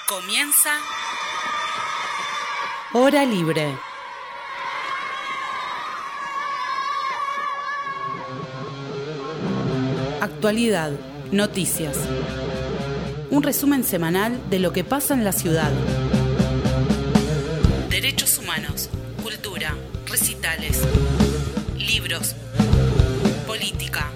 Comienza Hora Libre. Actualidad, noticias. Un resumen semanal de lo que pasa en la ciudad. Derechos humanos, cultura, recitales, libros, política.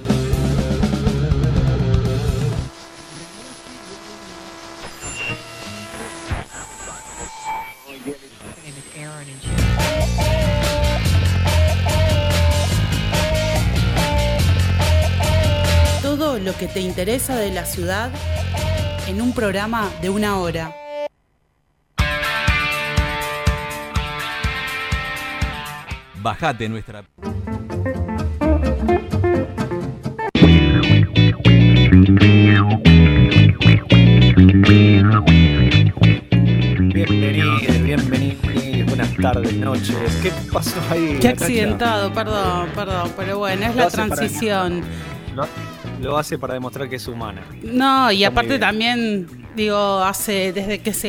Todo lo que te interesa de la ciudad en un programa de 1 hora. Bajate nuestra... Bienvenidos, buenas tardes, noches. ¿Qué pasó ahí? Qué accidentado, perdón, pero bueno, es la transición. Lo hace para demostrar que es humana. No, y aparte también, digo, desde que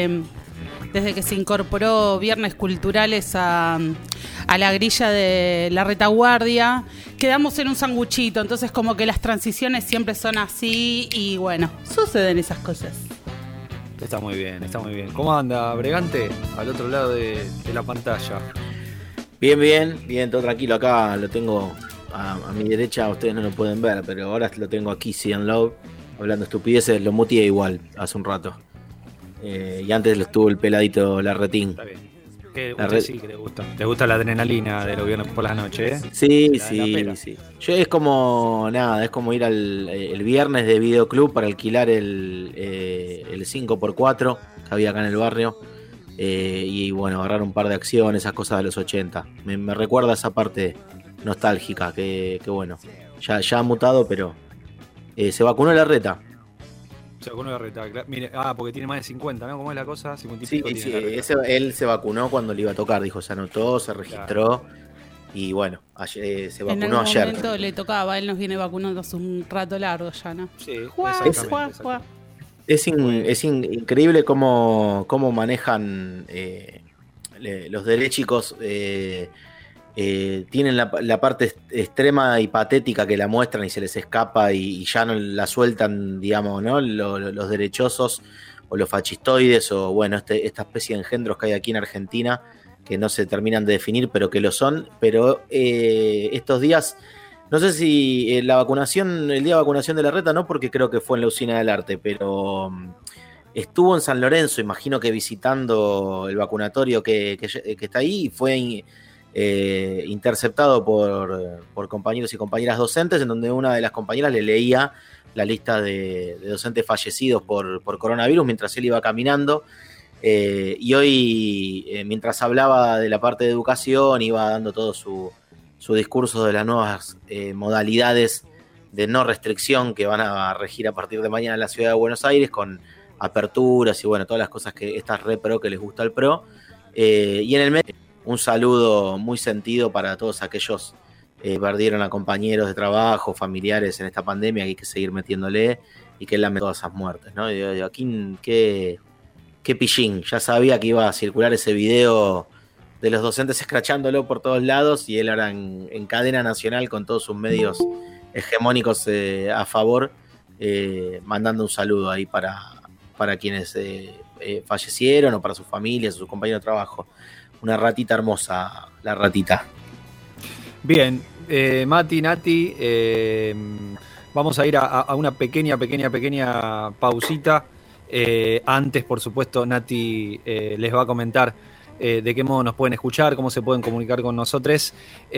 se incorporó Viernes Culturales a la grilla de la retaguardia, quedamos en un sanguchito, entonces como que las transiciones siempre son así y bueno, suceden esas cosas. Está muy bien. ¿Cómo anda, Bregante? Al otro lado de la pantalla. Bien, todo tranquilo. Acá lo tengo a mi derecha, ustedes no lo pueden ver, pero ahora lo tengo aquí, Cian Love, hablando estupideces. Lo muteé igual hace un rato. Y antes lo estuvo el peladito Larretín. Está bien. Sí que le gusta. ¿Te gusta la adrenalina de los viernes por las noches? Sí. Yo es como ir el viernes de videoclub para alquilar el 5x4 que había acá en el barrio. Y bueno, agarrar un par de acciones, esas cosas de los 80. Me recuerda esa parte nostálgica, que bueno, ya ha mutado, pero se vacunó Larreta. Se vacunó Larreta, mire, porque tiene más de 50, ¿no? ¿Cómo es la cosa? 50 sí, él se vacunó cuando le iba a tocar, dijo, se anotó, se registró, claro. Y bueno, se vacunó ayer. En algún momento le tocaba, él nos viene vacunando hace un rato largo ya, ¿no? Sí, exactamente. Es increíble cómo manejan los derechicos. Tienen la parte extrema y patética que la muestran y se les escapa y ya no la sueltan, digamos, ¿no? Los derechosos o los fascistoides o bueno, esta especie de engendros que hay aquí en Argentina que no se terminan de definir, pero que lo son. Pero estos días, no sé si el día de vacunación de Larreta, no, porque creo que fue en la Usina del Arte, pero estuvo en San Lorenzo, imagino que visitando el vacunatorio que está ahí, y fue interceptado por compañeros y compañeras docentes, en donde una de las compañeras le leía la lista de docentes fallecidos por coronavirus mientras él iba caminando, y hoy mientras hablaba de la parte de educación iba dando todo su discurso de las nuevas modalidades de no restricción que van a regir a partir de mañana en la ciudad de Buenos Aires, con aperturas y bueno, todas las cosas que estas repro que les gusta al pro, y en el medio un saludo muy sentido para todos aquellos que perdieron a compañeros de trabajo, familiares en esta pandemia, que hay que seguir metiéndole y que lame todas esas muertes, ¿no? Y aquí, qué pillín, ya sabía que iba a circular ese video de los docentes escrachándolo por todos lados y él ahora en cadena nacional con todos sus medios hegemónicos a favor, mandando un saludo ahí para quienes fallecieron o para sus familias o sus compañeros de trabajo. Una ratita hermosa, la ratita. Bien, Mati, Nati, vamos a ir a una pequeña pausita. Antes, por supuesto, Nati les va a comentar de qué modo nos pueden escuchar, cómo se pueden comunicar con nosotros.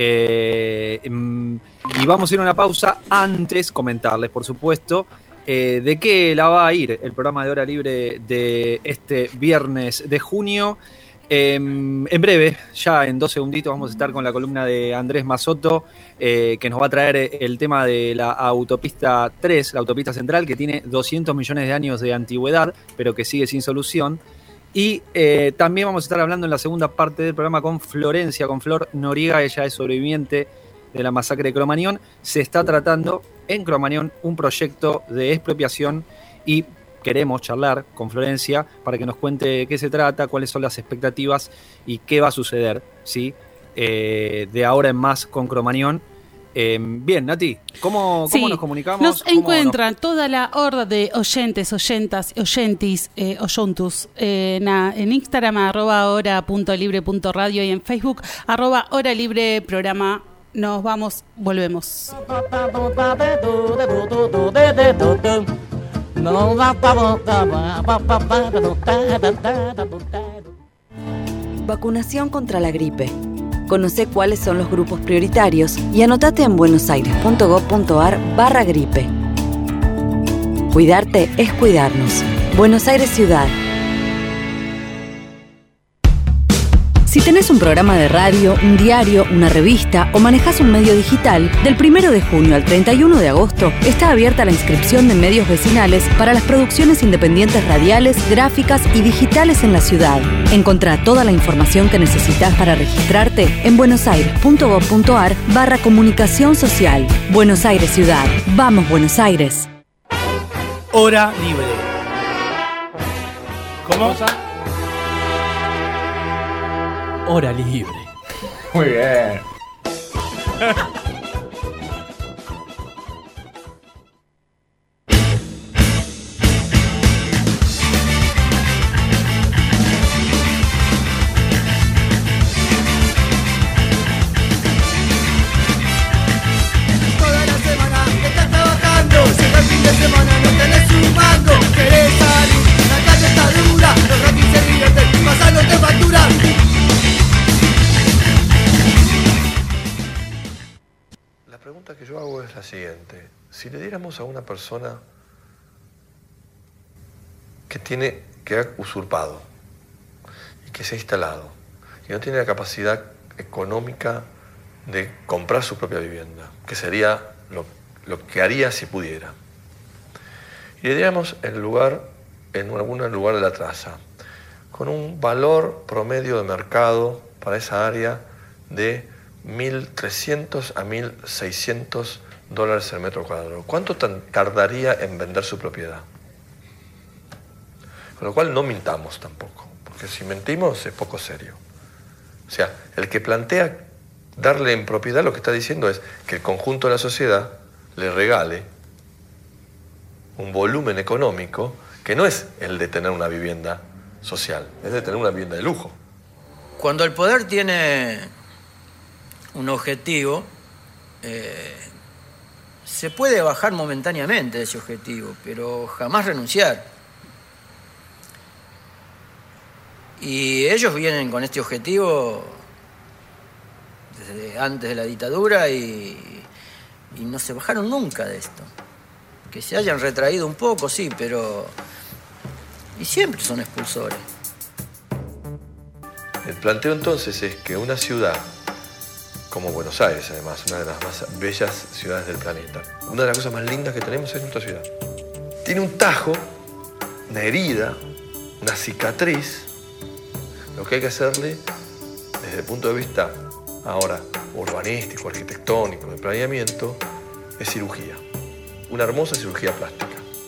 Y vamos a ir a una pausa. Antes, comentarles, por supuesto, de qué la va a ir el programa de Hora Libre de este viernes de junio. En breve, ya en 2 segunditos, vamos a estar con la columna de Andrés Mazotto, que nos va a traer el tema de la autopista 3, la autopista central, que tiene 200 millones de años de antigüedad, pero que sigue sin solución. Y también vamos a estar hablando en la segunda parte del programa con Florencia, con Flor Noriega. Ella es sobreviviente de la masacre de Cromañón. Se está tratando en Cromañón un proyecto de expropiación y queremos charlar con Florencia para que nos cuente de qué se trata, cuáles son las expectativas y qué va a suceder, ¿sí? De ahora en más con Cromañón. Bien, Nati, ¿cómo nos comunicamos? Nos encuentran toda la horda de oyentes, oyentas, oyentis, oyuntus en Instagram @hora.libre.radio y en Facebook @hora_libre_programa. Nos vamos, volvemos. Vacunación contra la gripe. Conoce cuáles son los grupos prioritarios y anotate en buenosaires.gov.ar/gripe. Cuidarte es cuidarnos. Buenos Aires Ciudad. Si tenés un programa de radio, un diario, una revista o manejás un medio digital, del 1 de junio al 31 de agosto está abierta la inscripción de medios vecinales para las producciones independientes radiales, gráficas y digitales en la ciudad. Encontrá toda la información que necesitas para registrarte en buenosaires.gov.ar/comunicación social. Buenos Aires Ciudad. ¡Vamos, Buenos Aires! Hora libre. ¿Cómo? Hora libre. Muy bien. Toda la semana estás trabajando, llega el fin de semana, no tenés un mango. Querés salir, la calle está dura, los ratis se divierten, pasándote factura. La pregunta que yo hago es la siguiente. Si le diéramos a una persona que ha usurpado y que se ha instalado y no tiene la capacidad económica de comprar su propia vivienda, que sería lo que haría si pudiera, y le diéramos en algún lugar de la traza, con un valor promedio de mercado para esa área de $1.300 a $1.600 el metro cuadrado. ¿Cuánto tardaría en vender su propiedad? Con lo cual no mintamos tampoco, porque si mentimos es poco serio. O sea, el que plantea darle en propiedad lo que está diciendo es que el conjunto de la sociedad le regale un volumen económico que no es el de tener una vivienda social, es de tener una vivienda de lujo. Cuando el poder tiene un objetivo, se puede bajar momentáneamente de ese objetivo, pero jamás renunciar. Y ellos vienen con este objetivo desde antes de la dictadura y no se bajaron nunca de esto. Que se hayan retraído un poco, sí, pero... Y siempre son expulsores. El planteo entonces es que una ciudad como Buenos Aires, además, una de las más bellas ciudades del planeta, una de las cosas más lindas que tenemos es nuestra ciudad. Tiene un tajo, una herida, una cicatriz. Lo que hay que hacerle, desde el punto de vista ahora urbanístico, arquitectónico, de planeamiento, es cirugía. Una hermosa cirugía plástica.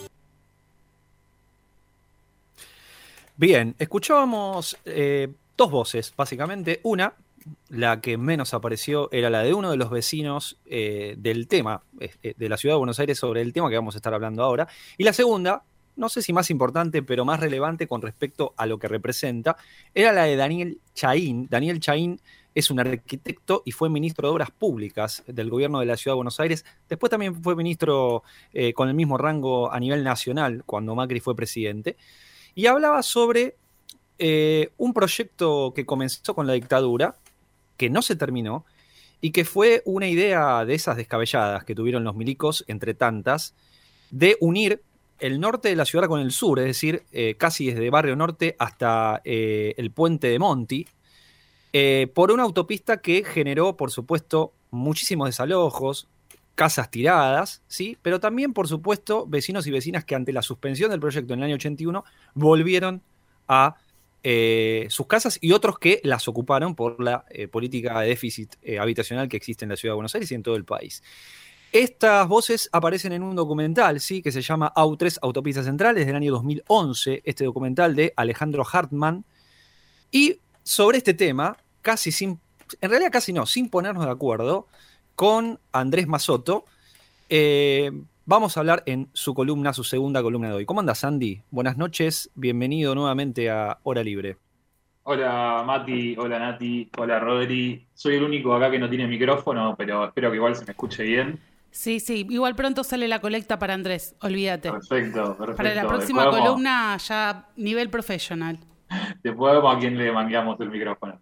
Bien, escuchábamos dos voces, básicamente. Una, la que menos apareció, era la de uno de los vecinos del tema, de la ciudad de Buenos Aires, sobre el tema que vamos a estar hablando ahora. Y la segunda, no sé si más importante, pero más relevante con respecto a lo que representa, era la de Daniel Chahín. Daniel Chahín es un arquitecto y fue ministro de Obras Públicas del gobierno de la ciudad de Buenos Aires. Después también fue ministro con el mismo rango a nivel nacional, cuando Macri fue presidente. Y hablaba sobre un proyecto que comenzó con la dictadura, que no se terminó, y que fue una idea de esas descabelladas que tuvieron los milicos, entre tantas, de unir el norte de la ciudad con el sur, es decir, casi desde Barrio Norte hasta el puente de Monti, por una autopista que generó, por supuesto, muchísimos desalojos, casas tiradas, ¿sí? Pero también, por supuesto, vecinos y vecinas que ante la suspensión del proyecto en el año 81 volvieron a sus casas, y otros que las ocuparon por la política de déficit habitacional que existe en la ciudad de Buenos Aires y en todo el país. Estas voces aparecen en un documental, ¿sí? Que se llama AU3, Autopistas Centrales, del año 2011, este documental de Alejandro Hartmann. Y sobre este tema, en realidad casi no, sin ponernos de acuerdo, con Andrés Mazotto, vamos a hablar en su segunda columna de hoy. ¿Cómo andas, Andy? Buenas noches, bienvenido nuevamente a Hora Libre. Hola Mati, hola Nati, hola Rodri. Soy el único acá que no tiene micrófono, pero espero que igual se me escuche bien. Sí, igual pronto sale la colecta para Andrés, olvídate. Perfecto. Para la próxima columna ya nivel profesional. Después vemos a quién le mangueamos el micrófono.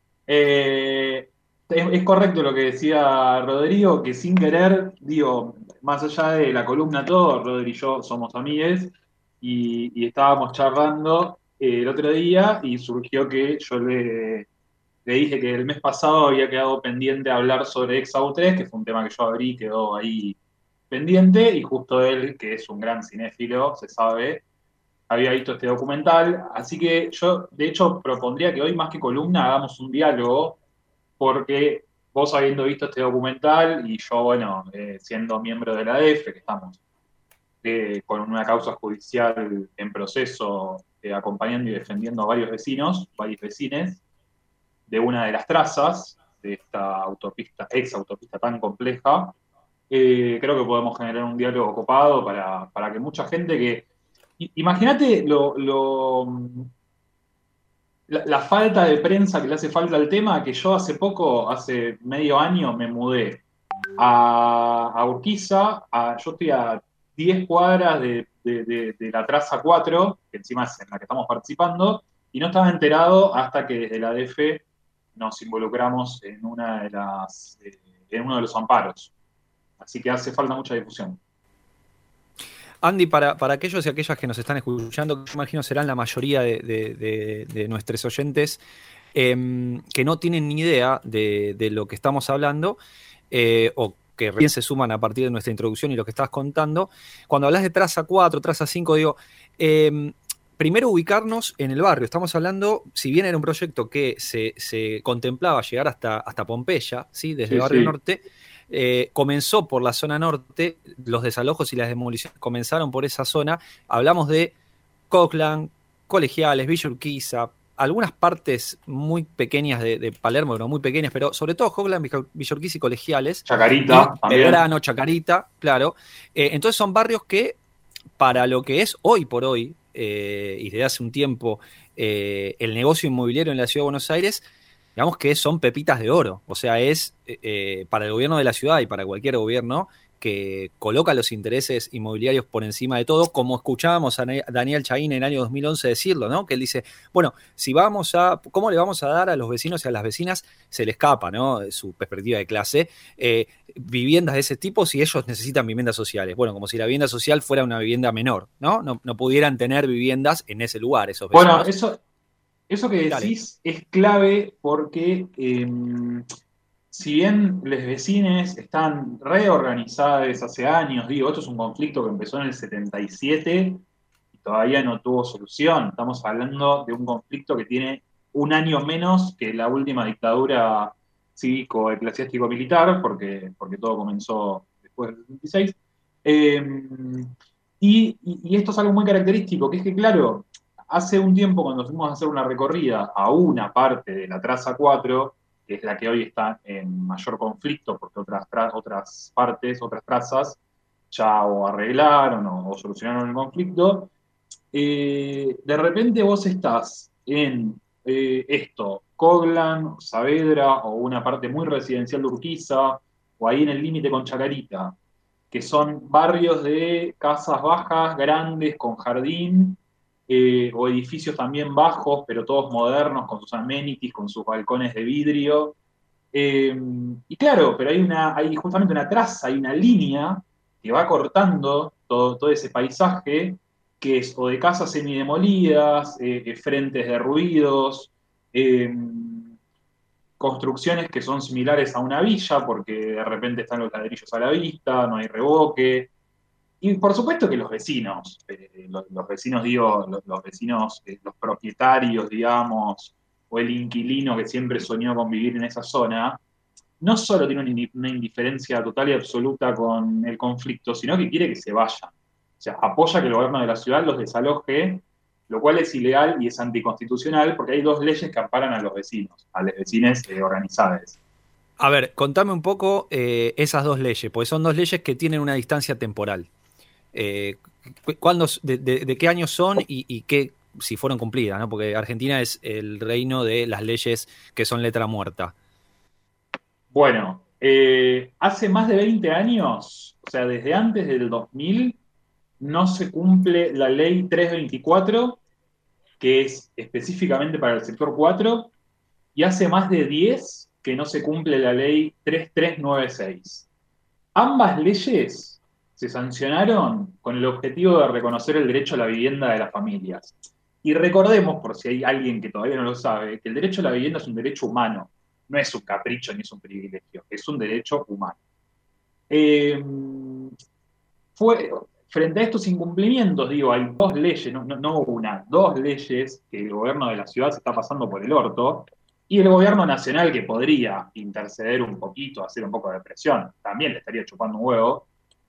Es correcto lo que decía Rodrigo, que sin querer, digo, más allá de la columna todo, Rodri y yo somos amigues y estábamos charlando el otro día y surgió que yo le dije que el mes pasado había quedado pendiente hablar sobre Ex-AU3, que fue un tema que yo abrí y quedó ahí pendiente, y justo él, que es un gran cinéfilo, se sabe, había visto este documental, así que yo, de hecho, propondría que hoy, más que columna, hagamos un diálogo, porque vos habiendo visto este documental, y yo, bueno, siendo miembro de la ADEF, que estamos con una causa judicial en proceso, acompañando y defendiendo a varios vecinos, varios vecines, de una de las trazas de esta autopista, ex-autopista tan compleja, creo que podemos generar un diálogo copado para que mucha gente que... Imagínate la falta de prensa que le hace falta al tema, que yo hace medio año, me mudé a Urquiza, yo estoy a 10 cuadras de la traza 4, que encima es en la que estamos participando, y no estaba enterado hasta que desde la ADF nos involucramos en en uno de los amparos. Así que hace falta mucha difusión. Andy, para aquellos y aquellas que nos están escuchando, que yo imagino serán la mayoría de nuestros oyentes, que no tienen ni idea de lo que estamos hablando, o que recién se suman a partir de nuestra introducción y lo que estás contando, cuando hablas de traza 4, traza 5, digo... primero ubicarnos en el barrio. Estamos hablando, si bien era un proyecto que se contemplaba llegar hasta Pompeya, ¿sí? Desde el barrio norte, comenzó por la zona norte, los desalojos y las demoliciones comenzaron por esa zona. Hablamos de Coglan, Colegiales, Villa Urquiza, algunas partes muy pequeñas de Palermo, no muy pequeñas, pero sobre todo Coglan, Villa Urquiza y Colegiales. Chacarita, también. Belgrano, Chacarita, claro. Entonces son barrios que, para lo que es hoy por hoy, y desde hace un tiempo el negocio inmobiliario en la Ciudad de Buenos Aires, digamos que son pepitas de oro. O sea, es para el gobierno de la ciudad y para cualquier gobierno que coloca los intereses inmobiliarios por encima de todo, como escuchábamos a Daniel Chahín en el año 2011 decirlo, ¿no? Que él dice, bueno, ¿cómo le vamos a dar a los vecinos y a las vecinas? Se le escapa, ¿no? Su perspectiva de clase, viviendas de ese tipo si ellos necesitan viviendas sociales. Bueno, como si la vivienda social fuera una vivienda menor, ¿no? No pudieran tener viviendas en ese lugar, esos vecinos. Bueno, eso que decís es clave porque... si bien los vecines están reorganizados hace años, digo, esto es un conflicto que empezó en el 77 y todavía no tuvo solución. Estamos hablando de un conflicto que tiene un año menos que la última dictadura cívico-eclesiástico-militar, porque todo comenzó después del 76. Y esto es algo muy característico, que es que, claro, hace un tiempo cuando fuimos a hacer una recorrida a una parte de la traza 4, que es la que hoy está en mayor conflicto, porque otras partes, otras trazas, ya o arreglaron o solucionaron el conflicto, de repente vos estás en Coglan, Saavedra, o una parte muy residencial de Urquiza, o ahí en el límite con Chacarita, que son barrios de casas bajas, grandes, con jardín, o edificios también bajos, pero todos modernos, con sus amenities, con sus balcones de vidrio. Y claro, pero hay justamente una traza, hay una línea que va cortando todo ese paisaje, que es o de casas semidemolidas, frentes derruidos, construcciones que son similares a una villa, porque de repente están los ladrillos a la vista, no hay revoque. Y por supuesto que los vecinos, los vecinos, los propietarios, digamos, o el inquilino que siempre soñó con vivir en esa zona, no solo tiene una indiferencia total y absoluta con el conflicto, sino que quiere que se vayan. O sea, apoya que el gobierno de la ciudad los desaloje, lo cual es ilegal y es anticonstitucional porque hay 2 leyes que amparan a los vecinos, a las vecinas organizadas. A ver, contame un poco esas 2 leyes, porque son 2 leyes que tienen una distancia temporal. ¿De qué años son y qué, si fueron cumplidas, ¿no? Porque Argentina es el reino de las leyes que son letra muerta. Bueno, hace más de 20 años, o sea, desde antes del 2000, no se cumple la ley 324, que es específicamente para el sector 4, y hace más de 10 que no se cumple la ley 3396. Ambas leyes se sancionaron con el objetivo de reconocer el derecho a la vivienda de las familias. Y recordemos, por si hay alguien que todavía no lo sabe, que el derecho a la vivienda es un derecho humano, no es un capricho ni es un privilegio, es un derecho humano. Frente a estos incumplimientos, digo, hay 2 leyes, no una, 2 leyes que el gobierno de la ciudad se está pasando por el orto, y el gobierno nacional, que podría interceder un poquito, hacer un poco de presión, también le estaría chupando un huevo,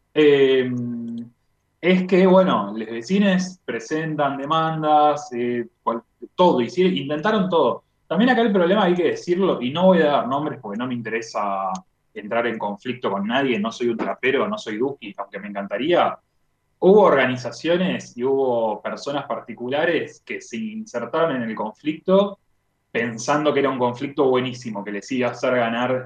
es que, bueno, los vecinos presentan demandas, todo, intentaron todo. También acá el problema, hay que decirlo, y no voy a dar nombres porque no me interesa entrar en conflicto con nadie, no soy un trapero, no soy Duki, aunque me encantaría. Hubo organizaciones y hubo personas particulares que se insertaron en el conflicto pensando que era un conflicto buenísimo, que les iba a hacer ganar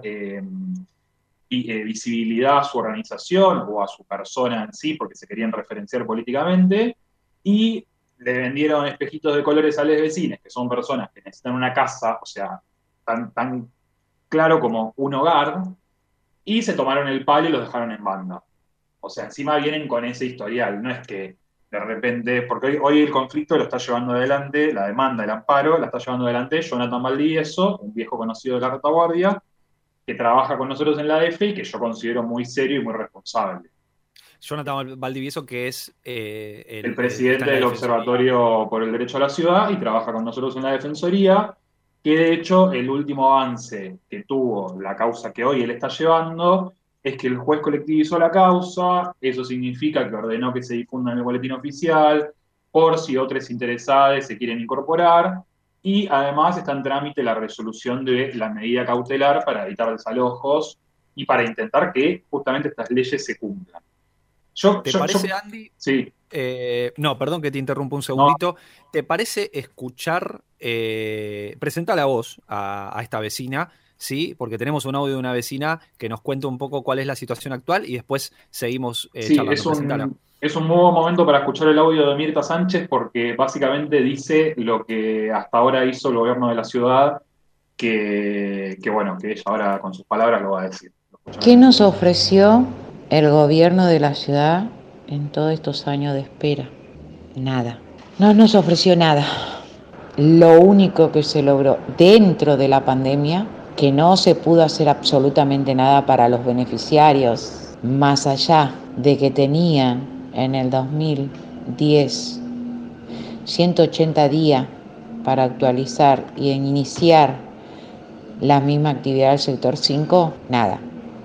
visibilidad a su organización o a su persona en sí, porque se querían referenciar políticamente, y le vendieron espejitos de colores a los vecinos, que son personas que necesitan una casa, o sea, tan claro como un hogar, y se tomaron el palo y los dejaron en banda. O sea, encima vienen con ese historial, no es que de repente, porque hoy el conflicto lo está llevando adelante, la demanda, el amparo, la está llevando adelante Jonathan Valdivieso, un viejo conocido de la retaguardia, que trabaja con nosotros en la ADF y que yo considero muy serio y muy responsable. Jonathan Valdivieso, que es el presidente del Observatorio por el Derecho a la Ciudad y trabaja con nosotros en la Defensoría, que de hecho el último avance que tuvo la causa que hoy él está llevando es que el juez colectivizó la causa, eso significa que ordenó que se difunda en el boletín oficial, por si otros interesados se quieren incorporar, y además está en trámite la resolución de la medida cautelar para evitar desalojos y para intentar que justamente estas leyes se cumplan. ¿Te parece, Andy? Sí. No, perdón que te interrumpa un segundito. No. ¿Te parece escuchar, presentar la voz a esta vecina? Sí, porque tenemos un audio de una vecina que nos cuenta un poco cuál es la situación actual y después seguimos charlando. Es un muy buen momento para escuchar el audio de Mirta Sánchez porque básicamente dice lo que hasta ahora hizo el gobierno de la ciudad, que bueno, que ella ahora con sus palabras lo va a decir. ¿Qué nos ofreció el gobierno de la ciudad en todos estos años de espera? Nada. No nos ofreció nada. Lo único que se logró dentro de la pandemia, que no se pudo hacer absolutamente nada para los beneficiarios, más allá de que tenían en el 2010 180 días para actualizar y iniciar la misma actividad del sector 5, nada.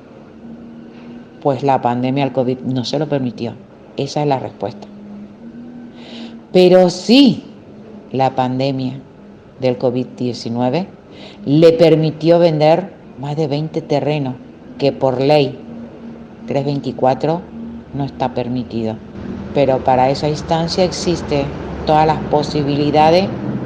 Pues la pandemia del COVID no se lo permitió. Esa es la respuesta. Pero sí, la pandemia del COVID-19 le permitió vender más de 20 terrenos que por ley 324 no está permitido. Pero para esa instancia existen todas las posibilidades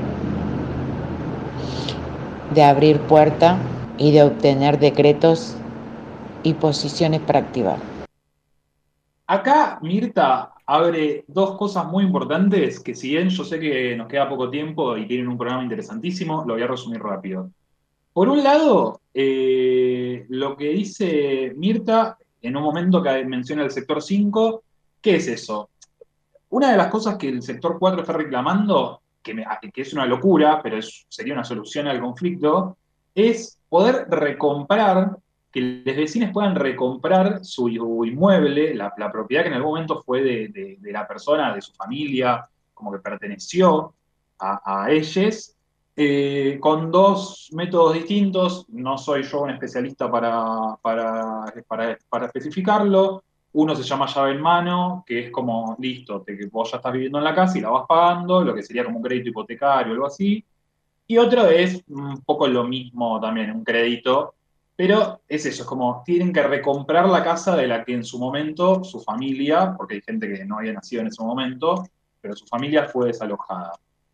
de abrir puertas y de obtener decretos y posiciones para activar. Acá Mirta abre 2 cosas muy importantes que si bien yo sé que nos queda poco tiempo y tienen un programa interesantísimo, lo voy a resumir rápido. Por un lado, lo que dice Mirta en un momento que menciona el sector 5, ¿qué es eso? Una de las cosas que el sector 4 está reclamando, que es una locura, pero sería una solución al conflicto, es poder recomprar, que los vecinos puedan recomprar su inmueble, la propiedad que en algún momento fue de la persona, de su familia, como que perteneció a ellos, con dos métodos distintos. No soy yo un especialista para especificarlo. Uno se llama llave en mano, que es como, listo, que vos ya estás viviendo en la casa y la vas pagando, lo que sería como un crédito hipotecario o algo así. Y otro es un poco lo mismo también, un crédito, pero es eso, es como tienen que recomprar la casa de la que en su momento su familia, porque hay gente que no había nacido en ese momento, pero su familia fue desalojada.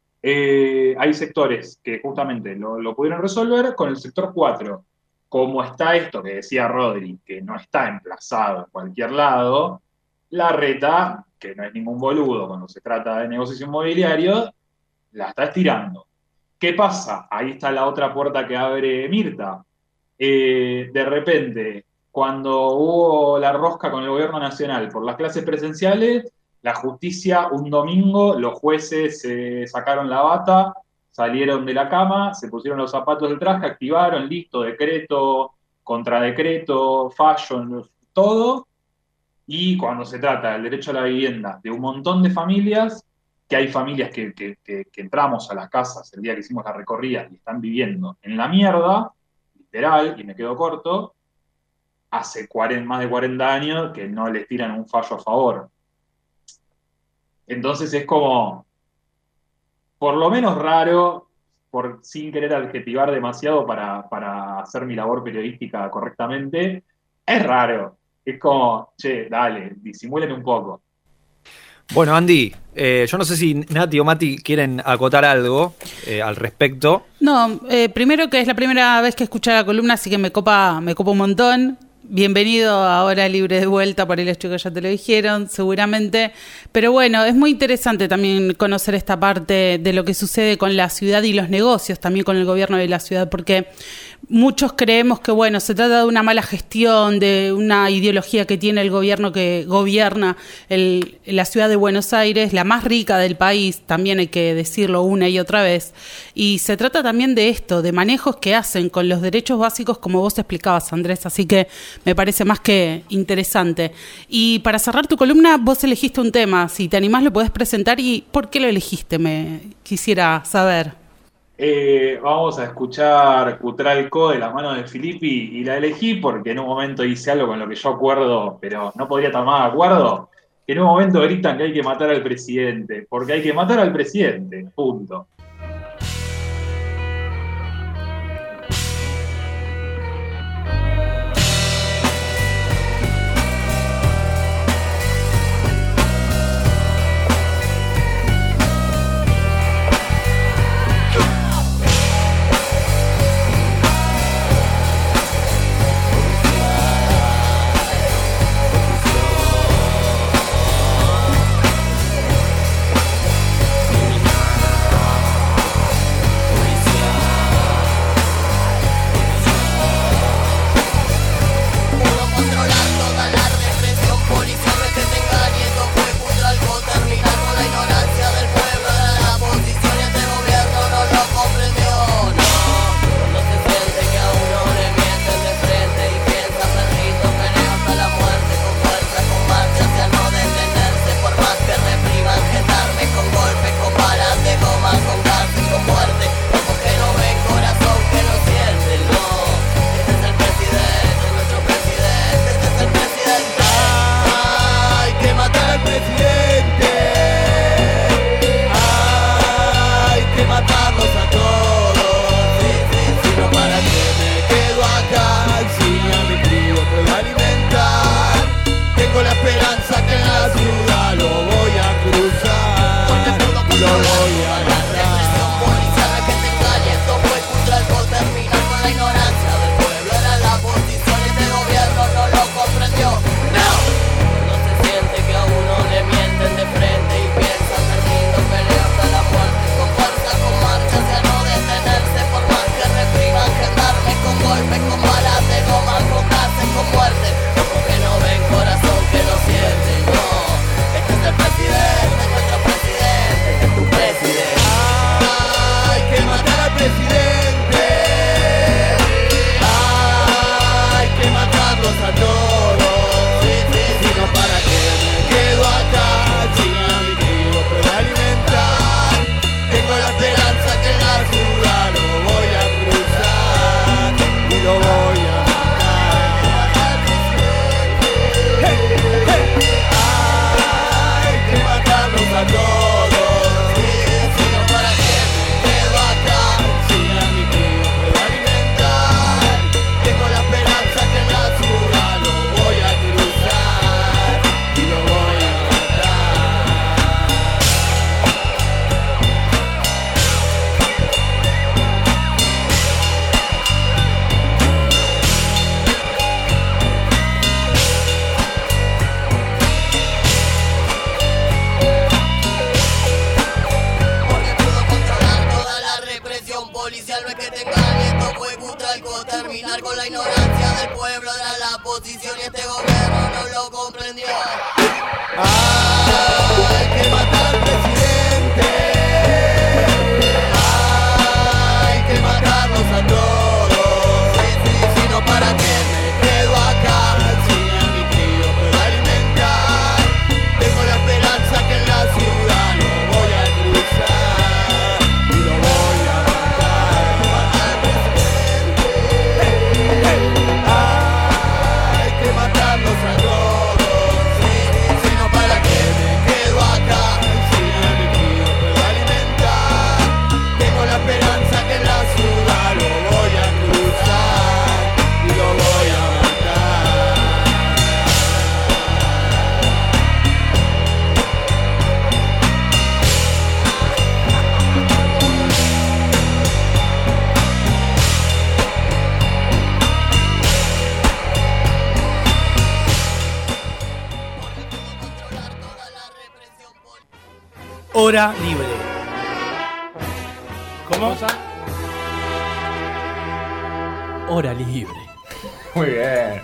Hay sectores que justamente lo pudieron resolver con el sector 4. Como está esto que decía Rodri, que no está emplazado en cualquier lado, la reta, que no es ningún boludo cuando se trata de negocios inmobiliarios, la está estirando. ¿Qué pasa? Ahí está la otra puerta que abre Mirta. De repente, cuando hubo la rosca con el gobierno nacional por las clases presenciales, la justicia un domingo, los jueces se sacaron la bata, salieron de la cama, se pusieron los zapatos del traje, activaron, listo, decreto, contradecreto, fallo, todo. Y cuando se trata del derecho a la vivienda de un montón de familias, que hay familias que entramos a las casas el día que hicimos la recorrida y están viviendo en la mierda, literal, y me quedo corto, hace más de 40 años que no les tiran un fallo a favor. Entonces es como, por lo menos raro, sin querer adjetivar demasiado para hacer mi labor periodística correctamente, es raro. Es como, che, dale, disimulen un poco. Bueno, Andy, yo no sé si Nati o Mati quieren acotar algo al respecto. No, primero que es la primera vez que escucho la columna, así que me copa un montón. Bienvenido a Hora Libre de vuelta, por el hecho que ya te lo dijeron, seguramente. Pero bueno, es muy interesante también conocer esta parte de lo que sucede con la ciudad y los negocios, también con el gobierno de la ciudad, porque muchos creemos que, bueno, se trata de una mala gestión, de una ideología que tiene el gobierno que gobierna la ciudad de Buenos Aires, la más rica del país, también hay que decirlo una y otra vez. Y se trata también de esto, de manejos que hacen con los derechos básicos, como vos explicabas, Andrés, así que me parece más que interesante. Y para cerrar tu columna, vos elegiste un tema, si te animás lo podés presentar y ¿por qué lo elegiste? Me quisiera saber. Vamos a escuchar Cutralco de las manos de Filippi y la elegí porque en un momento hice algo con lo que yo acuerdo, pero no podría estar más de acuerdo, que en un momento gritan que hay que matar al presidente, porque hay que matar al presidente, punto. pueblo era la oposición y este gobierno no lo comprendió. Hay que matar al presidente. Hay que matarlos a todos. Si no, ¿para qué me quedo acá? Si a mi crío puedo alimentar. Tengo la esperanza que en la ciudad lo voy a cruzar y lo voy a matar al presidente. Hay que matarlos a todos. Si no, ¿para qué me quedo acá? Si a mi crío puedo alimentar. Tengo la esperanza que en la ciudad lo voy a cruzar y lo voy a matar. Hora libre. ¿Cómo? Hora libre. Muy bien.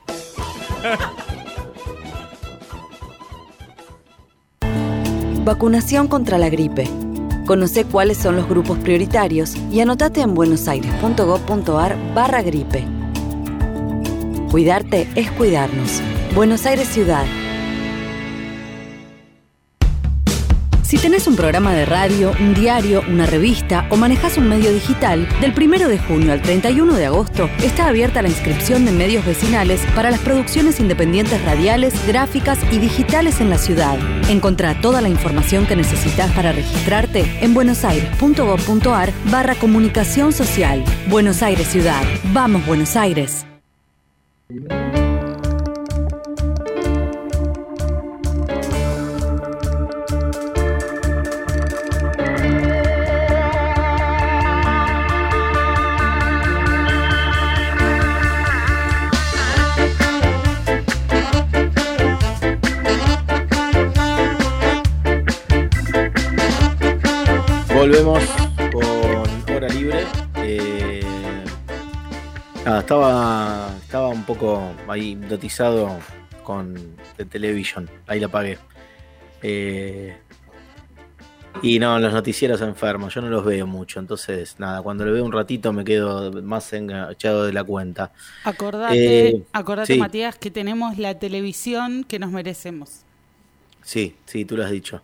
Vacunación contra la gripe. Conoce cuáles son los grupos prioritarios y anotate en buenosaires.gov.ar/gripe. Cuidarte es cuidarnos. Buenos Aires Ciudad. Si tenés un programa de radio, un diario, una revista o manejás un medio digital, del 1 de junio al 31 de agosto está abierta la inscripción de medios vecinales para las producciones independientes radiales, gráficas y digitales en la ciudad. Encontrá toda la información que necesitas para registrarte en buenosaires.gov.ar/comunicación social. Buenos Aires Ciudad. ¡Vamos, Buenos Aires! Volvemos con Hora Libre. Estaba un poco ahí hipnotizado con The Television. Ahí la apagué. Y no, los noticieros enfermos, yo no los veo mucho. Entonces, nada, cuando lo veo un ratito me quedo más enganchado de la cuenta. Acordate, Sí. Matías, que tenemos la televisión que nos merecemos. Sí, tú lo has dicho.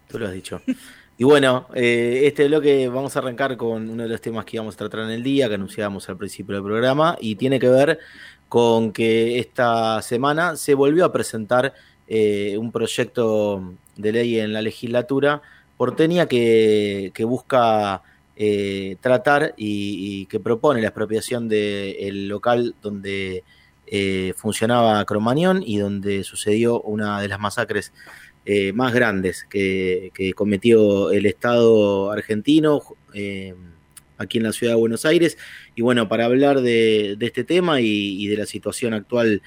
Y bueno, este bloque vamos a arrancar con uno de los temas que íbamos a tratar en el día, que anunciábamos al principio del programa, y tiene que ver con que esta semana se volvió a presentar un proyecto de ley en la legislatura porteña que busca tratar y que propone la expropiación del local donde funcionaba Cromañón y donde sucedió una de las masacres más grandes que cometió el Estado argentino aquí en la ciudad de Buenos Aires. Y bueno, para hablar de este tema y de la situación actual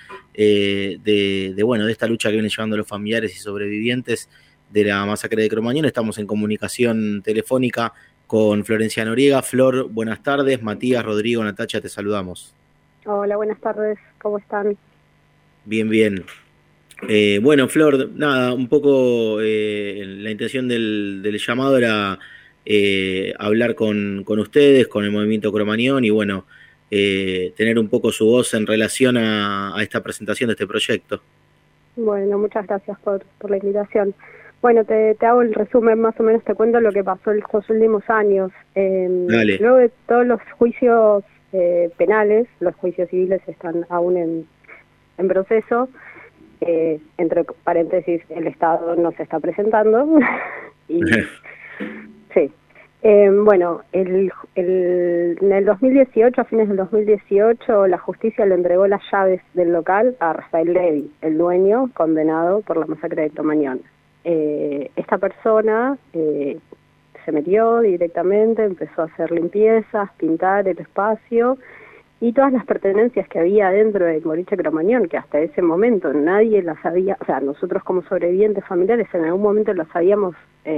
de esta lucha que vienen llevando los familiares y sobrevivientes de la masacre de Cromañón, estamos en comunicación telefónica con Florencia Noriega. Flor, buenas tardes. Matías, Rodrigo, Natacha, te saludamos. Hola, buenas tardes. ¿Cómo están? Bien. Bueno, Flor, nada, un poco la intención del llamado era hablar con ustedes, con el movimiento Cromañón y bueno, tener un poco su voz en relación a esta presentación de este proyecto. Bueno, muchas gracias por la invitación. Bueno, te hago el resumen, más o menos te cuento lo que pasó estos últimos años. Dale. Luego de todos los juicios penales, los juicios civiles están aún en proceso. Entre paréntesis, el Estado no se está presentando. y, sí. Bueno, en el 2018, a fines del 2018, la justicia le entregó las llaves del local a Rafael Levi, el dueño condenado por la masacre de Cromañón. Esta persona se metió directamente, empezó a hacer limpiezas, pintar el espacio y todas las pertenencias que había dentro del boliche Cromañón, que hasta ese momento nadie las había, o sea, nosotros como sobrevivientes familiares en algún momento las habíamos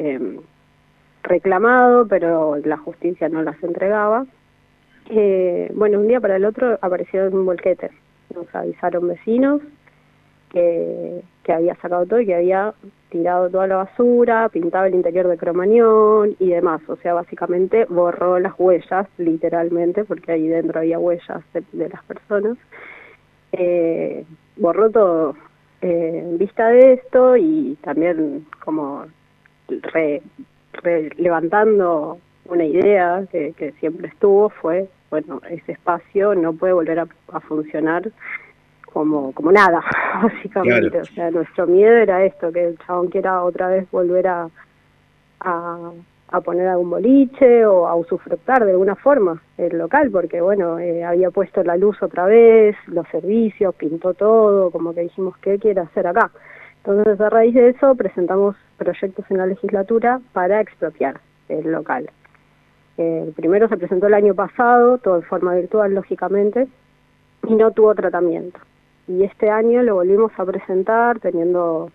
reclamado, pero la justicia no las entregaba. Bueno, un día para el otro apareció un volquete nos avisaron vecinos que había sacado todo y que había tirado toda la basura, pintaba el interior de cromañón y demás. O sea, básicamente borró las huellas, literalmente, porque ahí dentro había huellas de las personas. Borró todo en vista de esto y también como levantando una idea que siempre estuvo, fue, bueno, ese espacio no puede volver a funcionar como nada, básicamente. Claro. O sea, nuestro miedo era esto, que el chabón quiera otra vez volver a poner algún boliche o a usufructar de alguna forma el local, porque bueno, había puesto la luz otra vez, los servicios, pintó todo, como que dijimos, ¿qué quiere hacer acá? Entonces, a raíz de eso, presentamos proyectos en la legislatura para expropiar el local. El primero se presentó el año pasado, todo en forma virtual, lógicamente, y no tuvo tratamiento. Y este año lo volvimos a presentar presentamos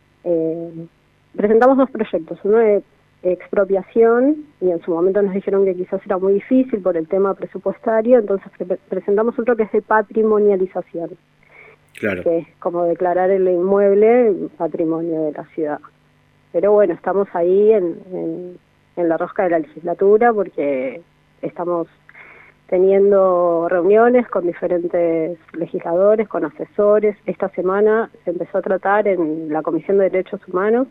dos proyectos, uno de expropiación, y en su momento nos dijeron que quizás era muy difícil por el tema presupuestario, entonces presentamos otro que es de patrimonialización, claro, que es como declarar el inmueble patrimonio de la ciudad. Pero bueno, estamos ahí en la rosca de la legislatura porque estamos teniendo reuniones con diferentes legisladores, con asesores. Esta semana se empezó a tratar en la Comisión de Derechos Humanos.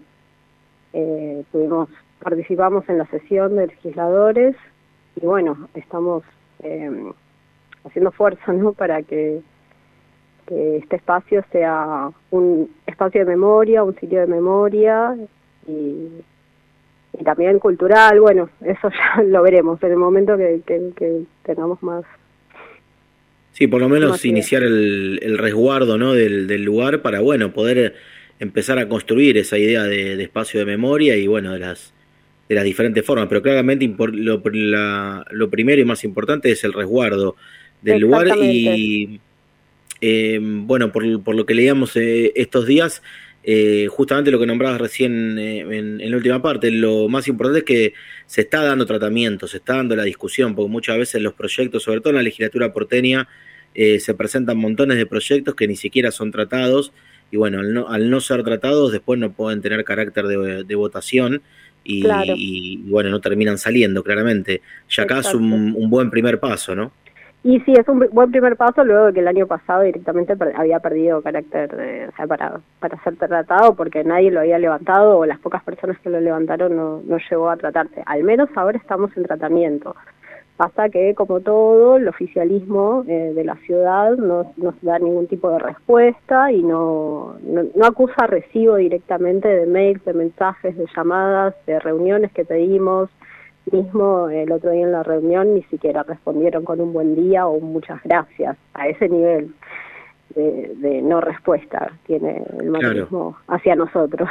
Participamos en la sesión de legisladores y bueno, estamos haciendo fuerza, ¿no?, para que este espacio sea un espacio de memoria, un sitio de memoria y también cultural. Bueno, eso ya lo veremos en el momento que tengamos más. Sí, por lo menos iniciar el resguardo, ¿no?, del lugar para, bueno, poder empezar a construir esa idea de espacio de memoria y, bueno, de las diferentes formas. Pero claramente lo primero y más importante es el resguardo del lugar y, bueno, por lo que leíamos estos días, justamente lo que nombrabas recién en la última parte, lo más importante es que se está dando tratamiento, se está dando la discusión, porque muchas veces los proyectos, sobre todo en la legislatura porteña, se presentan montones de proyectos que ni siquiera son tratados y bueno, al no ser tratados después no pueden tener carácter de votación y, claro, y bueno, no terminan saliendo claramente. Ya acá es un buen primer paso, ¿no? Y sí, es un buen primer paso luego de que el año pasado directamente había perdido carácter o sea, para ser tratado porque nadie lo había levantado o las pocas personas que lo levantaron no llegó a tratarse. Al menos ahora estamos en tratamiento. Pasa que, como todo, el oficialismo de la ciudad no da ningún tipo de respuesta y no acusa recibo directamente de mails, de mensajes, de llamadas, de reuniones que pedimos. Mismo el otro día en la reunión ni siquiera respondieron con un buen día o muchas gracias. A ese nivel de no respuesta tiene el macrismo, claro, hacia nosotros.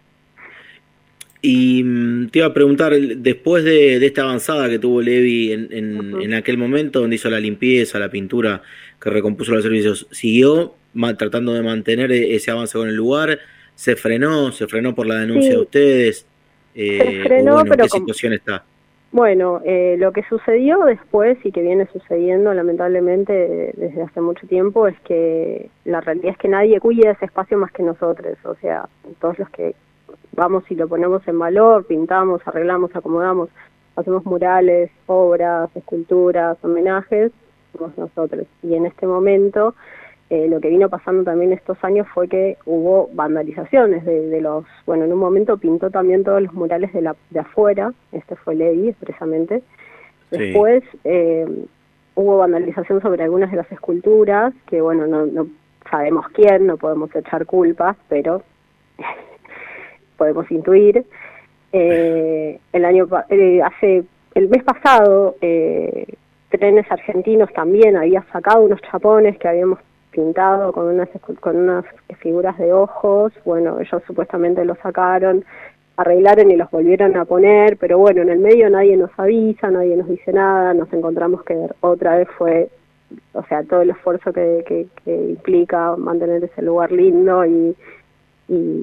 Y te iba a preguntar, después de esta avanzada que tuvo Levi en aquel momento donde hizo la limpieza, la pintura, que recompuso los servicios, ¿siguió tratando de mantener ese avance con el lugar? ¿Se frenó por la denuncia de ustedes? Se frenó, bueno, pero ¿qué situación está? Bueno, lo que sucedió después y que viene sucediendo lamentablemente desde hace mucho tiempo es que la realidad es que nadie cuida ese espacio más que nosotros. O sea, todos los que vamos y lo ponemos en valor, pintamos, arreglamos, acomodamos, hacemos murales, obras, esculturas, homenajes, somos nosotros. Y en este momento lo que vino pasando también estos años fue que hubo vandalizaciones de los... Bueno, en un momento pintó también todos los murales de afuera, este fue Levi expresamente. Después hubo vandalización sobre algunas de las esculturas, que bueno, no sabemos quién, no podemos echar culpas, pero podemos intuir. El mes pasado, Trenes Argentinos también había sacado unos chapones que habíamos pintado con unas figuras de ojos. Bueno, ellos supuestamente los sacaron, arreglaron y los volvieron a poner, pero bueno, en el medio nadie nos avisa, nadie nos dice nada, nos encontramos que otra vez fue, o sea, todo el esfuerzo que implica mantener ese lugar lindo y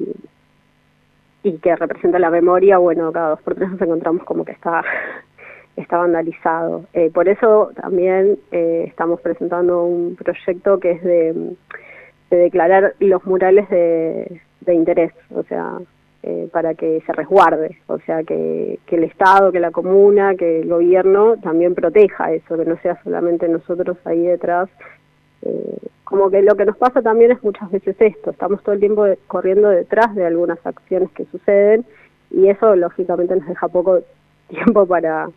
que representa la memoria, bueno, cada 2 por 3 nos encontramos como que está está vandalizado. Por eso también estamos presentando un proyecto que es de declarar los murales de interés, o sea, para que se resguarde, o sea, que el Estado, que la comuna, que el gobierno también proteja eso, que no sea solamente nosotros ahí detrás. Como que lo que nos pasa también es muchas veces esto, estamos todo el tiempo corriendo detrás de algunas acciones que suceden y eso lógicamente nos deja poco tiempo para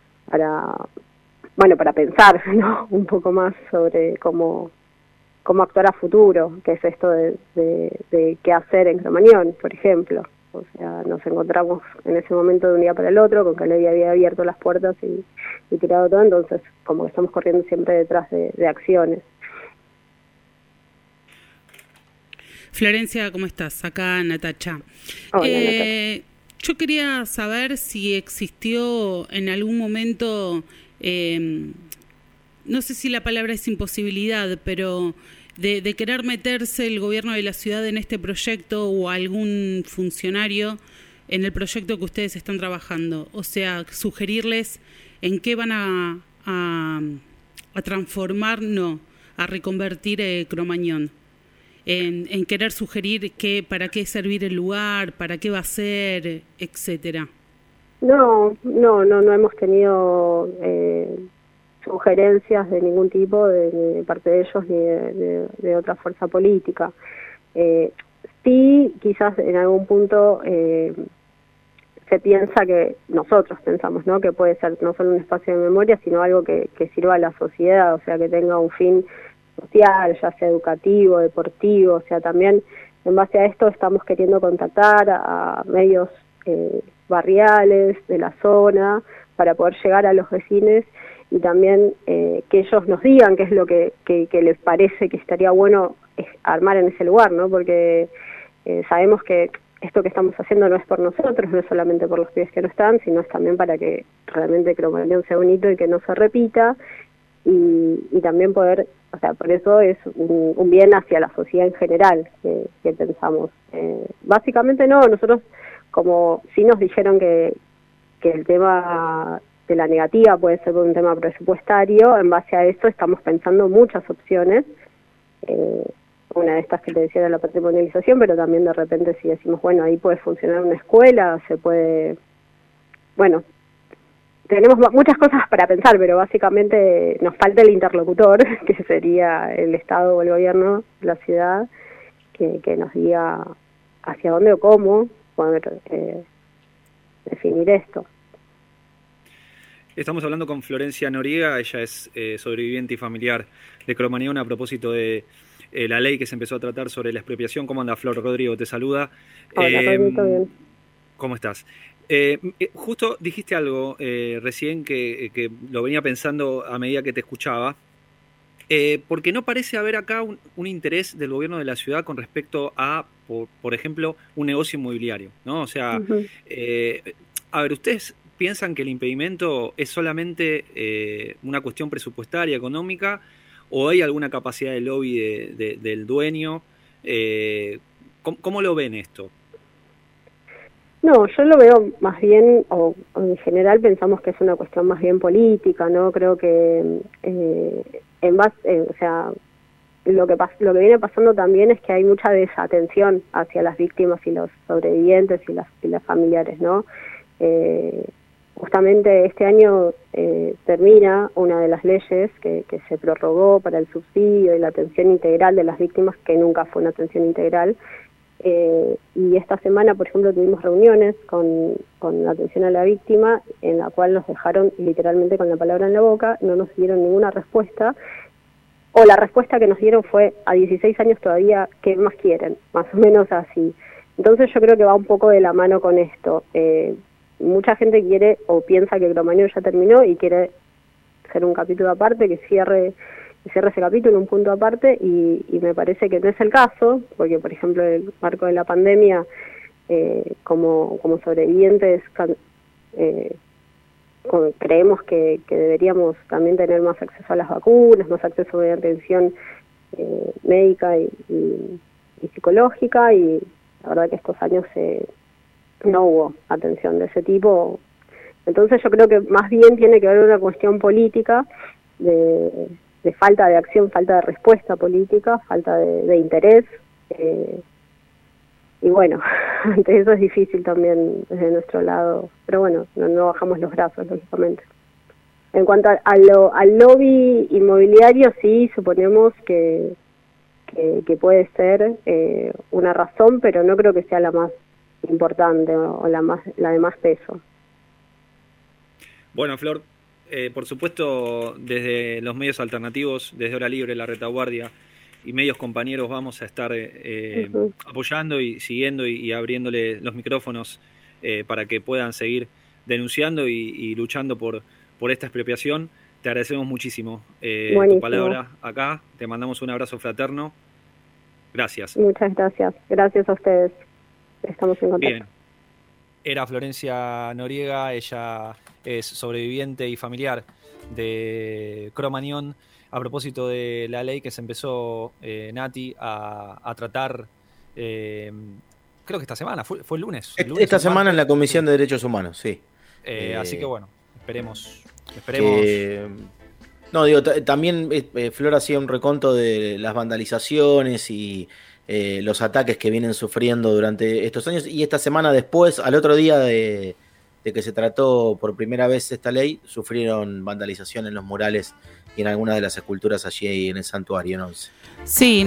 pensar, ¿no? Un poco más sobre cómo actuar a futuro, que es esto de qué hacer en Cromañón, por ejemplo. O sea, nos encontramos en ese momento de un día para el otro, con que Levi había abierto las puertas y tirado todo, entonces como que estamos corriendo siempre detrás de acciones. Florencia, ¿cómo estás? Acá Natacha. Hola, Natacha. Yo quería saber si existió en algún momento, no sé si la palabra es imposibilidad, pero de querer meterse el gobierno de la ciudad en este proyecto o algún funcionario en el proyecto que ustedes están trabajando. O sea, sugerirles en qué van a transformar, no, a reconvertir Cromañón. En querer sugerir para qué servir el lugar, para qué va a ser, etcétera. No hemos tenido sugerencias de ningún tipo de parte de ellos ni de otra fuerza política. Sí, quizás en algún punto se piensa nosotros pensamos, ¿no?, que puede ser no solo un espacio de memoria, sino algo que sirva a la sociedad, o sea, que tenga un fin social, ya sea educativo, deportivo, o sea, también en base a esto estamos queriendo contactar a medios barriales de la zona para poder llegar a los vecinos y también que ellos nos digan qué es lo que les parece que estaría bueno armar en ese lugar, ¿no? Porque sabemos que esto que estamos haciendo no es por nosotros, no es solamente por los pibes que no están, sino es también para que realmente Cromañón sea un hito y que no se repita y también poder, o sea, por eso es un bien hacia la sociedad en general que pensamos. Básicamente no, nosotros como sí nos dijeron que el tema de la negativa puede ser un tema presupuestario, en base a eso estamos pensando muchas opciones, una de estas que te decía era la patrimonialización, pero también de repente si decimos, bueno, ahí puede funcionar una escuela, se puede, bueno, tenemos muchas cosas para pensar, pero básicamente nos falta el interlocutor, que sería el Estado o el gobierno de la ciudad, que nos diga hacia dónde o cómo poder definir esto. Estamos hablando con Florencia Noriega, ella es sobreviviente y familiar de Cromañón a propósito de la ley que se empezó a tratar sobre la expropiación. ¿Cómo anda, Flor? Rodrigo te saluda. Hola, Rodrigo, bien. ¿Cómo estás? Justo dijiste algo recién que lo venía pensando a medida que te escuchaba, porque no parece haber acá un interés del gobierno de la ciudad con respecto a, por ejemplo, un negocio inmobiliario, ¿no? O sea, a ver, ¿ustedes piensan que el impedimento es solamente una cuestión presupuestaria, económica, o hay alguna capacidad de lobby del dueño? ¿Cómo lo ven esto? No, yo lo veo más bien, o en general pensamos que es una cuestión más bien política, ¿no? Creo que o sea, lo que viene pasando también es que hay mucha desatención hacia las víctimas y los sobrevivientes y las familiares, ¿no? Justamente este año termina una de las leyes que se prorrogó para el subsidio y la atención integral de las víctimas, que nunca fue una atención integral. Y esta semana, por ejemplo, tuvimos reuniones con atención a la víctima, en la cual nos dejaron literalmente con la palabra en la boca, no nos dieron ninguna respuesta, o la respuesta que nos dieron fue: a 16 años todavía, ¿qué más quieren? Más o menos así. Entonces yo creo que va un poco de la mano con esto. Mucha gente quiere o piensa que Cromañón ya terminó y quiere hacer un capítulo aparte, que cierre ese capítulo, un punto aparte, y me parece que no es el caso, porque por ejemplo en el marco de la pandemia, como sobrevivientes, creemos que deberíamos también tener más acceso a las vacunas, más acceso a la atención médica y psicológica, y la verdad que estos años no hubo atención de ese tipo, Entonces yo creo que más bien tiene que ver una cuestión política de falta de acción, falta de respuesta política, falta de interés. Y bueno, ante eso es difícil también desde nuestro lado, pero bueno, no bajamos los brazos, lógicamente. En cuanto al lobby inmobiliario, sí, suponemos que puede ser una razón, pero no creo que sea la más importante o la de más peso. Bueno, Flor, por supuesto, desde los medios alternativos, desde Hora Libre, La Retaguardia y medios compañeros, vamos a estar apoyando y siguiendo y abriéndole los micrófonos para que puedan seguir denunciando y luchando por esta expropiación. Te agradecemos muchísimo tu palabra acá. Te mandamos un abrazo fraterno. Gracias. Muchas gracias. Gracias a ustedes. Estamos en contacto. Bien. Era Florencia Noriega, ella es sobreviviente y familiar de Cromañón. A propósito de la ley que se empezó, Nati, a tratar, creo que esta semana, fue el lunes. Esta semana en la Comisión de Derechos Humanos, sí. Así que bueno, esperemos. No, digo, también Flor hacía un reconto de las vandalizaciones y los ataques que vienen sufriendo durante estos años, y esta semana después, al otro día de que se trató por primera vez esta ley, sufrieron vandalización en los murales y en algunas de las esculturas allí en el santuario, ¿no? Sí,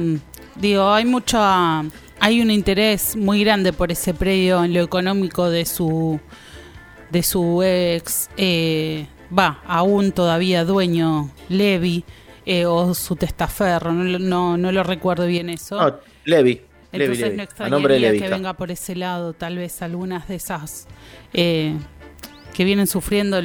hay un interés muy grande por ese predio en lo económico de su ex, aún todavía dueño, Levi, o su testaferro, no lo recuerdo bien eso. No, Levi. Entonces Levi. No A nombre de extrañaría Levi, que venga por ese lado, tal vez algunas de esas que vienen sufriendo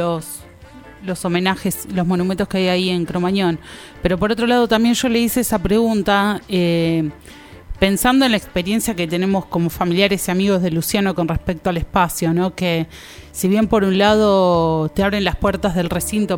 los homenajes, los monumentos que hay ahí en Cromañón. Pero por otro lado también yo le hice esa pregunta pensando en la experiencia que tenemos como familiares y amigos de Luciano con respecto al espacio, ¿no? Que si bien por un lado te abren las puertas del recinto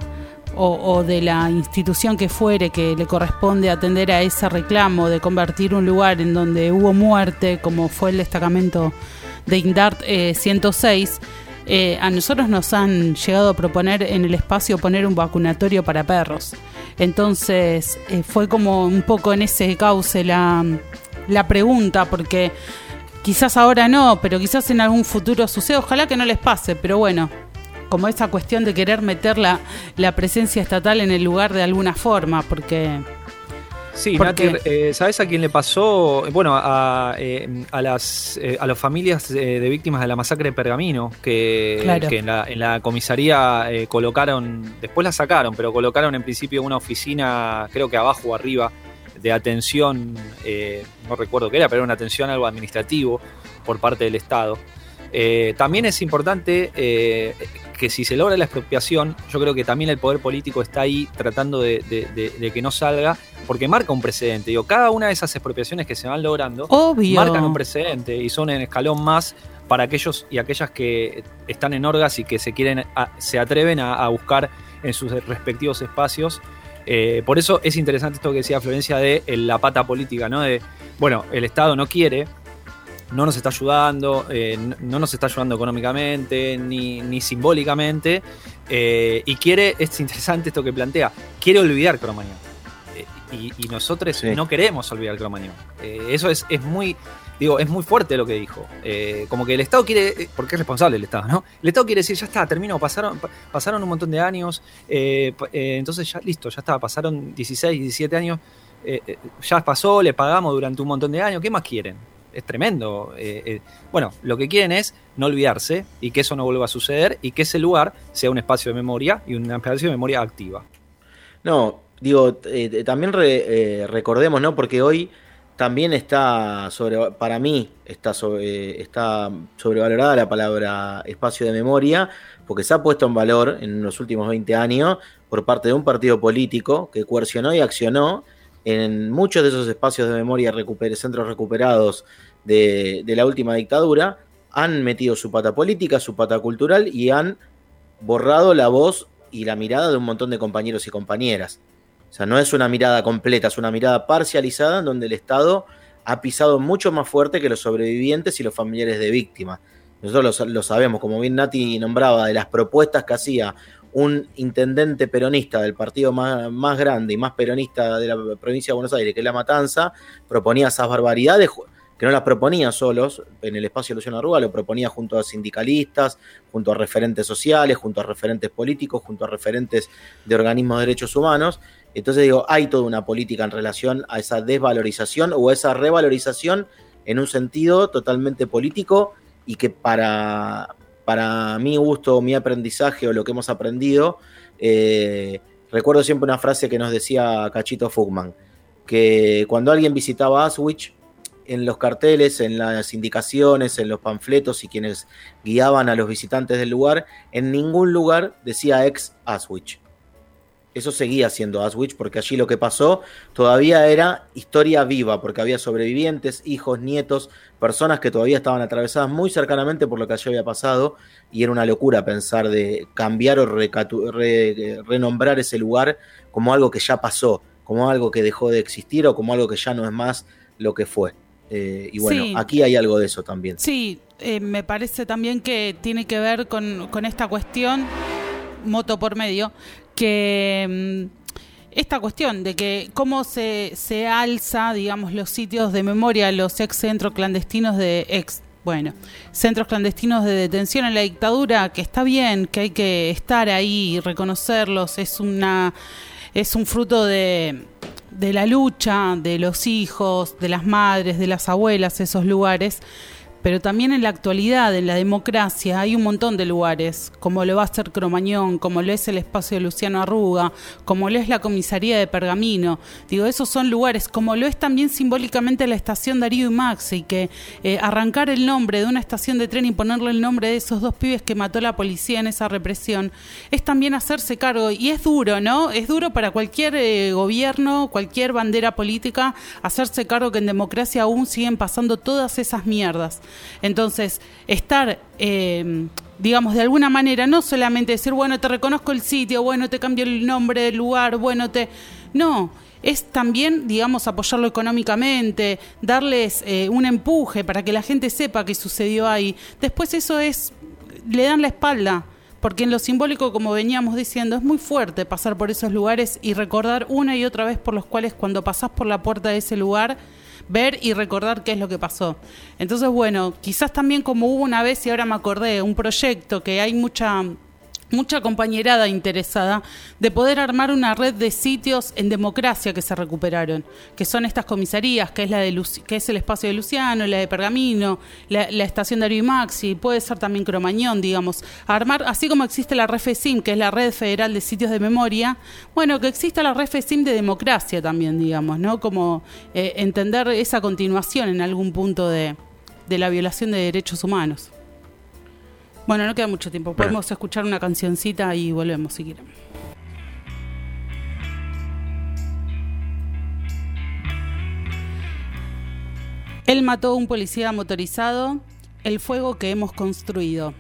o de la institución que fuere que le corresponde atender a ese reclamo de convertir un lugar en donde hubo muerte, como fue el destacamento de INDART 106, a nosotros nos han llegado a proponer en el espacio poner un vacunatorio para perros. Entonces fue como un poco en ese cauce la pregunta, porque quizás ahora no, pero quizás en algún futuro suceda, ojalá que no les pase, pero bueno, como esa cuestión de querer meter la presencia estatal en el lugar de alguna forma, porque... Sí, Nati, ¿sabes a quién le pasó? Bueno, a las familias de víctimas de la masacre de Pergamino, que en la comisaría colocaron, después la sacaron, pero colocaron en principio una oficina, creo que abajo o arriba, de atención, no recuerdo qué era, pero era una atención algo administrativo por parte del Estado. También es importante que si se logra la expropiación, yo creo que también el poder político está ahí tratando de que no salga, porque marca un precedente. Digo, cada una de esas expropiaciones que se van logrando marcan un precedente y son en escalón más para aquellos y aquellas que están en Orgas y que se atreven a buscar en sus respectivos espacios. Por eso es interesante esto que decía Florencia de la pata política, ¿no? De, bueno, el Estado no quiere, no nos está ayudando, no nos está ayudando económicamente ni simbólicamente, y es interesante esto que plantea, quiere olvidar Cromañón, y nosotros no queremos olvidar Cromañón. Eso es muy fuerte lo que dijo, como que el Estado quiere, porque es responsable el Estado, ¿no? El Estado quiere decir, ya está, terminó, pasaron un montón de años, entonces ya listo, ya está, pasaron 16, 17 años, ya pasó, le pagamos durante un montón de años, ¿qué más quieren? Es tremendo. Bueno, lo que quieren es no olvidarse y que eso no vuelva a suceder y que ese lugar sea un espacio de memoria y un espacio de memoria activa. No, digo, también recordemos, ¿no? Porque hoy también para mí está sobrevalorada la palabra espacio de memoria, porque se ha puesto en valor en los últimos 20 años por parte de un partido político que coercionó y accionó en muchos de esos espacios de memoria, centros recuperados de la última dictadura, han metido su pata política, su pata cultural y han borrado la voz y la mirada de un montón de compañeros y compañeras. O sea, no es una mirada completa, es una mirada parcializada en donde el Estado ha pisado mucho más fuerte que los sobrevivientes y los familiares de víctimas. nosotros lo sabemos, como bien Nati nombraba, de las propuestas que hacía un intendente peronista del partido más grande y más peronista de la provincia de Buenos Aires, que es La Matanza, proponía esas barbaridades, que no las proponía solos en el espacio de Luciano Arruga, lo proponía junto a sindicalistas, junto a referentes sociales, junto a referentes políticos, junto a referentes de organismos de derechos humanos. Entonces digo, hay toda una política en relación a esa desvalorización o esa revalorización en un sentido totalmente político, y que para mi gusto, mi aprendizaje o lo que hemos aprendido, recuerdo siempre una frase que nos decía Cachito Fugman, que cuando alguien visitaba Auschwitz, en los carteles, en las indicaciones, en los panfletos y quienes guiaban a los visitantes del lugar, en ningún lugar decía ex Auschwitz. Eso seguía siendo Auschwitz, porque allí lo que pasó todavía era historia viva, porque había sobrevivientes, hijos, nietos, personas que todavía estaban atravesadas muy cercanamente por lo que allí había pasado, y era una locura pensar de cambiar o renombrar ese lugar como algo que ya pasó, como algo que dejó de existir o como algo que ya no es más lo que fue. Y bueno, sí, aquí hay algo de eso también. Sí, me parece también que tiene que ver con esta cuestión, moto por medio, que esta cuestión de que cómo se alza, digamos, los sitios de memoria, los centros clandestinos centros clandestinos de detención en la dictadura, que está bien, que hay que estar ahí y reconocerlos, es un fruto de la lucha de los hijos, de las madres, de las abuelas, esos lugares. Pero también en la actualidad, en la democracia, hay un montón de lugares, como lo va a ser Cromañón, como lo es el espacio de Luciano Arruga, como lo es la comisaría de Pergamino. Digo, esos son lugares, como lo es también simbólicamente la estación Darío y Maxi, que arrancar el nombre de una estación de tren y ponerle el nombre de esos dos pibes que mató la policía en esa represión, es también hacerse cargo. Y es duro, ¿no? Es duro para cualquier gobierno, cualquier bandera política, hacerse cargo que en democracia aún siguen pasando todas esas mierdas. Entonces, estar, digamos, de alguna manera, no solamente decir, bueno, te reconozco el sitio, bueno, te cambio el nombre del lugar, bueno, no, es también, digamos, apoyarlo económicamente, darles un empuje para que la gente sepa qué sucedió ahí. Después eso le dan la espalda, porque en lo simbólico, como veníamos diciendo, es muy fuerte pasar por esos lugares y recordar una y otra vez por los cuales cuando pasás por la puerta de ese lugar, ver y recordar qué es lo que pasó. Entonces, bueno, quizás también como hubo una vez, y ahora me acordé, un proyecto que hay mucha compañerada interesada de poder armar una red de sitios en democracia que se recuperaron, que son estas comisarías, que es que es el espacio de Luciano, la de Pergamino, la estación Darío y Maxi, puede ser también Cromañón, digamos, armar, así como existe la REFESIM, que es la Red Federal de Sitios de Memoria, bueno, que exista la REFESIM de democracia también, digamos, ¿no? Como entender esa continuación en algún punto de la violación de derechos humanos. Bueno, no queda mucho tiempo. Podemos escuchar una cancioncita y volvemos si quieren. Él mató a un policía motorizado, el fuego que hemos construido.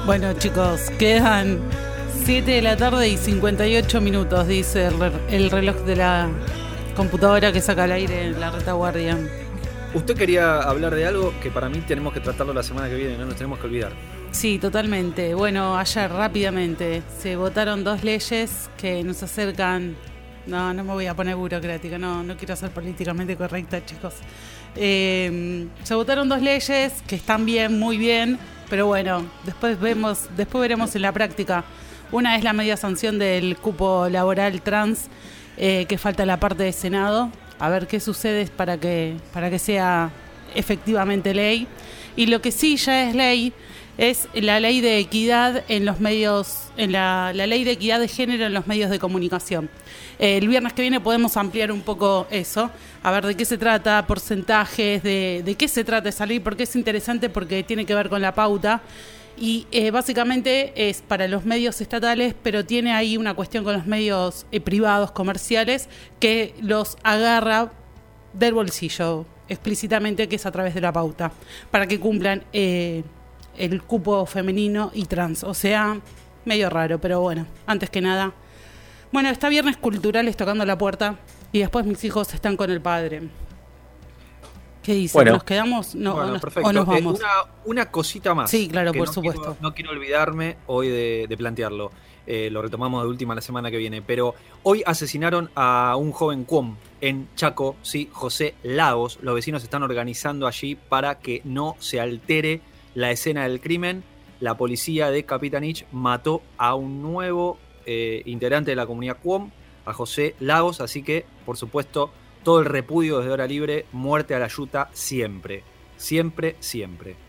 Bueno, chicos, quedan 7 de la tarde y 58 minutos, dice el reloj de la computadora que saca al aire en la retaguardia. Usted quería hablar de algo que para mí tenemos que tratarlo la semana que viene, no nos tenemos que olvidar. Sí, totalmente. Bueno, ayer rápidamente se votaron 2 leyes que nos acercan... No me voy a poner burocrática, no quiero ser políticamente correcta, chicos. Se votaron 2 leyes que están bien, muy bien, pero bueno, después veremos en la práctica. Una es la media sanción del cupo laboral trans, que falta la parte de Senado. A ver qué sucede para que sea efectivamente ley. Y lo que sí ya es ley es la ley de equidad en los medios, la ley de equidad de género en los medios de comunicación. El viernes que viene podemos ampliar un poco eso, a ver de qué se trata, porcentajes, de qué se trata esa ley, porque es interesante, porque tiene que ver con la pauta. Y básicamente es para los medios estatales, pero tiene ahí una cuestión con los medios privados, comerciales, que los agarra del bolsillo explícitamente, que es a través de la pauta, para que cumplan el cupo femenino y trans. O sea, medio raro, pero bueno, antes que nada. Bueno, está Viernes Culturales tocando la puerta y después mis hijos están con el padre. ¿Qué dicen? Bueno. ¿Nos quedamos Perfecto. o nos vamos? Una cosita más. Sí, claro, por no supuesto. No quiero olvidarme hoy de plantearlo. Lo retomamos de última la semana que viene. Pero hoy asesinaron a un joven cuom en Chaco, sí, José Lagos. Los vecinos están organizando allí para que no se altere la escena del crimen. La policía de Capitanich mató a un nuevo integrante de la comunidad cuom, a José Lagos. Así que, por supuesto, todo el repudio desde Hora Libre, muerte a la yuta siempre. Siempre, siempre.